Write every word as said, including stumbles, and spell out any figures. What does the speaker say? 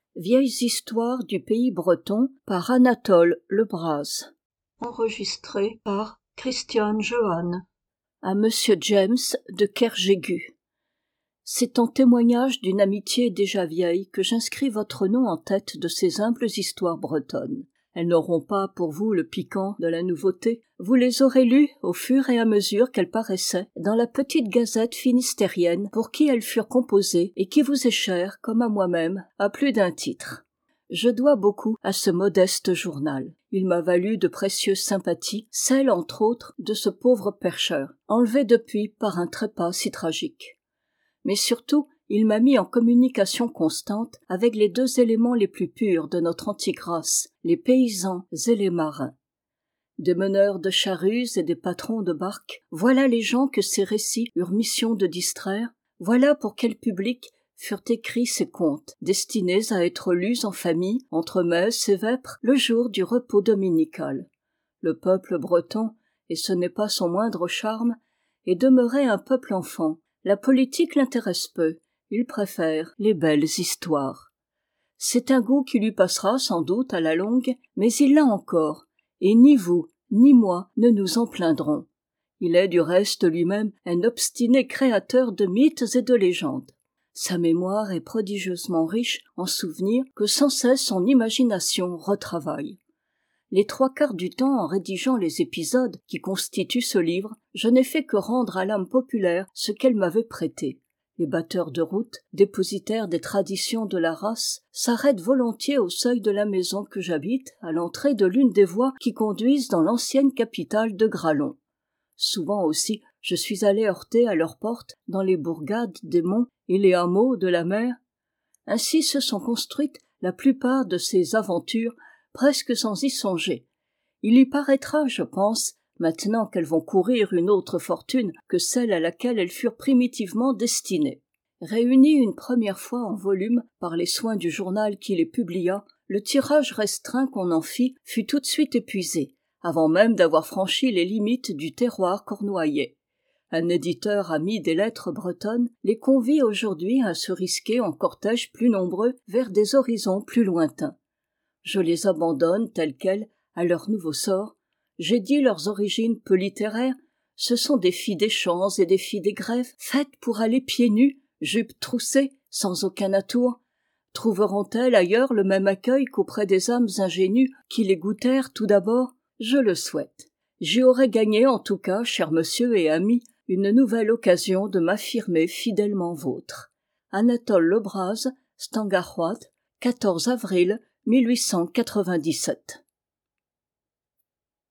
Vieilles histoires du pays breton par Anatole Lebras. Enregistré par Christiane Johan. À Monsieur James de Kerjégu. C'est en témoignage d'une amitié déjà vieille que j'inscris votre nom en tête de ces humbles histoires bretonnes. Elles n'auront pas pour vous le piquant de la nouveauté. Vous les aurez lues au fur et à mesure qu'elles paraissaient dans la petite gazette finistérienne pour qui elles furent composées et qui vous est chère, comme à moi-même, à plus d'un titre. Je dois beaucoup à ce modeste journal. Il m'a valu de précieuses sympathies, celle, entre autres, de ce pauvre percheur, enlevé depuis par un trépas si tragique. Mais surtout, il m'a mis en communication constante avec les deux éléments les plus purs de notre antique race, les paysans et les marins. Des meneurs de charrues et des patrons de barques, voilà les gens que ces récits eurent mission de distraire, voilà pour quel public furent écrits ces contes, destinés à être lus en famille, entre messe et vêpres, le jour du repos dominical. Le peuple breton, et ce n'est pas son moindre charme, est demeuré un peuple enfant. La politique l'intéresse peu, il préfère les belles histoires. C'est un goût qui lui passera sans doute à la longue, mais il l'a encore, et ni vous, ni moi ne nous en plaindrons. Il est du reste lui-même un obstiné créateur de mythes et de légendes. Sa mémoire est prodigieusement riche en souvenirs que sans cesse son imagination retravaille. Les trois quarts du temps, en rédigeant les épisodes qui constituent ce livre, je n'ai fait que rendre à l'âme populaire ce qu'elle m'avait prêté. Les batteurs de route, dépositaires des traditions de la race, s'arrêtent volontiers au seuil de la maison que j'habite, à l'entrée de l'une des voies qui conduisent dans l'ancienne capitale de Gralon. Souvent aussi, je suis allé heurter à leurs portes dans les bourgades des monts et les hameaux de la mer. Ainsi se sont construites la plupart de ces aventures, presque sans y songer. Il y paraîtra, je pense, maintenant qu'elles vont courir une autre fortune que celle à laquelle elles furent primitivement destinées. Réunies une première fois en volume par les soins du journal qui les publia, le tirage restreint qu'on en fit fut tout de suite épuisé, avant même d'avoir franchi les limites du terroir cornouaillais. Un éditeur ami des lettres bretonnes les convie aujourd'hui à se risquer en cortège plus nombreux vers des horizons plus lointains. Je les abandonne tels quels, à leur nouveau sort. J'ai dit leurs origines peu littéraires, ce sont des filles des champs et des filles des grèves, faites pour aller pieds nus, jupes troussées, sans aucun atour. Trouveront-elles ailleurs le même accueil qu'auprès des âmes ingénues qui les goûtèrent tout d'abord? Je le souhaite. J'y aurais gagné en tout cas, cher monsieur et ami, une nouvelle occasion de m'affirmer fidèlement vôtre. Anatole Lebras, Stangarroit, quatorze avril mille huit cent quatre-vingt-dix-sept.